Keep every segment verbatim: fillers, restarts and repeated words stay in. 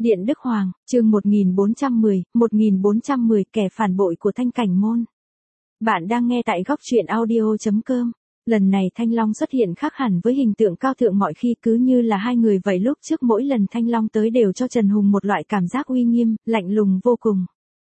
Điện Đức Hoàng, chương một nghìn bốn trăm mười, một nghìn bốn trăm mười kẻ phản bội của Thanh Cảnh Môn. Bạn đang nghe tại góc truyện audio chấm com. Lần này Thanh Long xuất hiện khác hẳn với hình tượng cao thượng mọi khi, cứ như là hai người vậy. Lúc trước mỗi lần Thanh Long tới đều cho Trần Hùng một loại cảm giác uy nghiêm, lạnh lùng vô cùng.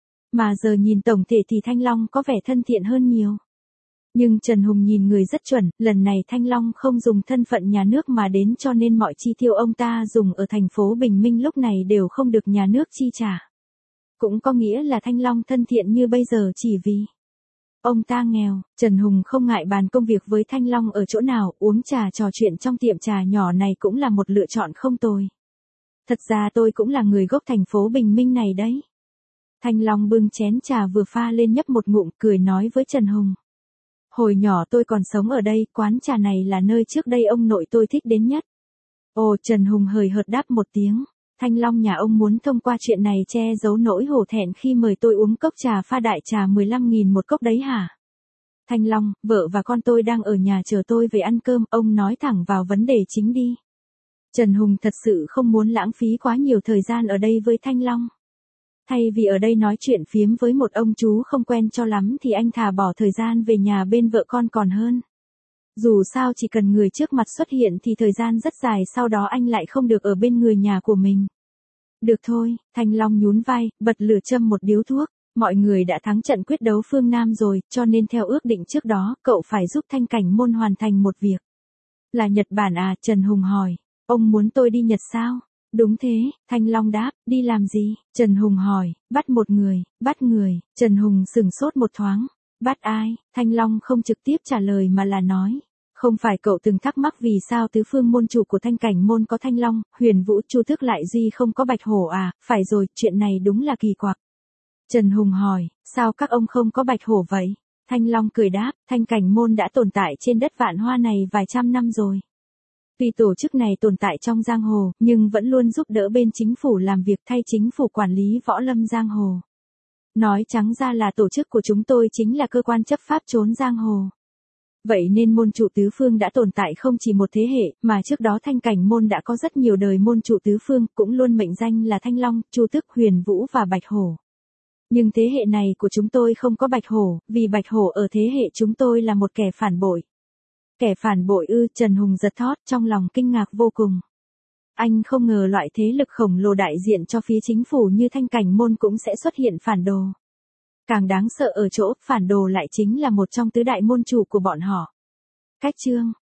Mà giờ nhìn tổng thể thì Thanh Long có vẻ thân thiện hơn nhiều. Nhưng Trần Hùng nhìn người rất chuẩn, lần này Thanh Long không dùng thân phận nhà nước mà đến, cho nên mọi chi tiêu ông ta dùng ở thành phố Bình Minh lúc này đều không được nhà nước chi trả. Cũng có nghĩa là Thanh Long thân thiện như bây giờ chỉ vì ông ta nghèo. Trần Hùng không ngại bàn công việc với Thanh Long ở chỗ nào, uống trà trò chuyện trong tiệm trà nhỏ này cũng là một lựa chọn không tồi. Thật ra tôi cũng là người gốc thành phố Bình Minh này đấy. Thanh Long bưng chén trà vừa pha lên nhấp một ngụm, cười nói với Trần Hùng. Hồi nhỏ tôi còn sống ở đây, quán trà này là nơi trước đây ông nội tôi thích đến nhất. Ồ, Trần Hùng hời hợt đáp một tiếng. Thanh Long nhà ông muốn thông qua chuyện này che giấu nỗi hổ thẹn khi mời tôi uống cốc trà pha đại trà mười lăm nghìn một cốc đấy hả? Thanh Long, vợ và con tôi đang ở nhà chờ tôi về ăn cơm, ông nói thẳng vào vấn đề chính đi. Trần Hùng thật sự không muốn lãng phí quá nhiều thời gian ở đây với Thanh Long. Thay vì ở đây nói chuyện phiếm với một ông chú không quen cho lắm thì anh thà bỏ thời gian về nhà bên vợ con còn hơn. Dù sao chỉ cần người trước mặt xuất hiện thì thời gian rất dài sau đó anh lại không được ở bên người nhà của mình. Được thôi, Thanh Long nhún vai, bật lửa châm một điếu thuốc. Mọi người đã thắng trận quyết đấu phương Nam rồi, cho nên theo ước định trước đó, cậu phải giúp Thanh Cảnh Môn hoàn thành một việc. Là Nhật Bản à? Trần Hùng hỏi. Ông muốn tôi đi Nhật sao? Đúng thế, Thanh Long đáp, đi làm gì? Trần Hùng hỏi, bắt một người, bắt người. Trần Hùng sửng sốt một thoáng. Bắt ai? Thanh Long không trực tiếp trả lời mà là nói. Không phải cậu từng thắc mắc vì sao tứ phương môn chủ của Thanh Cảnh Môn có Thanh Long, Huyền Vũ, Chu Tước lại duy không có Bạch Hổ à? Phải rồi, chuyện này đúng là kỳ quặc. Trần Hùng hỏi, sao các ông không có Bạch Hổ vậy? Thanh Long cười đáp, Thanh Cảnh Môn đã tồn tại trên đất Vạn Hoa này vài trăm năm rồi. Tuy tổ chức này tồn tại trong giang hồ, nhưng vẫn luôn giúp đỡ bên chính phủ làm việc thay chính phủ quản lý võ lâm giang hồ. Nói trắng ra là tổ chức của chúng tôi chính là cơ quan chấp pháp trốn giang hồ. Vậy nên môn chủ tứ phương đã tồn tại không chỉ một thế hệ, mà trước đó Thanh Cảnh Môn đã có rất nhiều đời môn chủ tứ phương, cũng luôn mệnh danh là Thanh Long, Chu Tước, Huyền Vũ và Bạch Hổ. Nhưng thế hệ này của chúng tôi không có Bạch Hổ, vì Bạch Hổ ở thế hệ chúng tôi là một kẻ phản bội. Kẻ phản bội ư? Trần Hùng giật thót, trong lòng kinh ngạc vô cùng. Anh không ngờ loại thế lực khổng lồ đại diện cho phía chính phủ như Thanh Cảnh Môn cũng sẽ xuất hiện phản đồ. Càng đáng sợ ở chỗ, phản đồ lại chính là một trong tứ đại môn chủ của bọn họ. Cách chương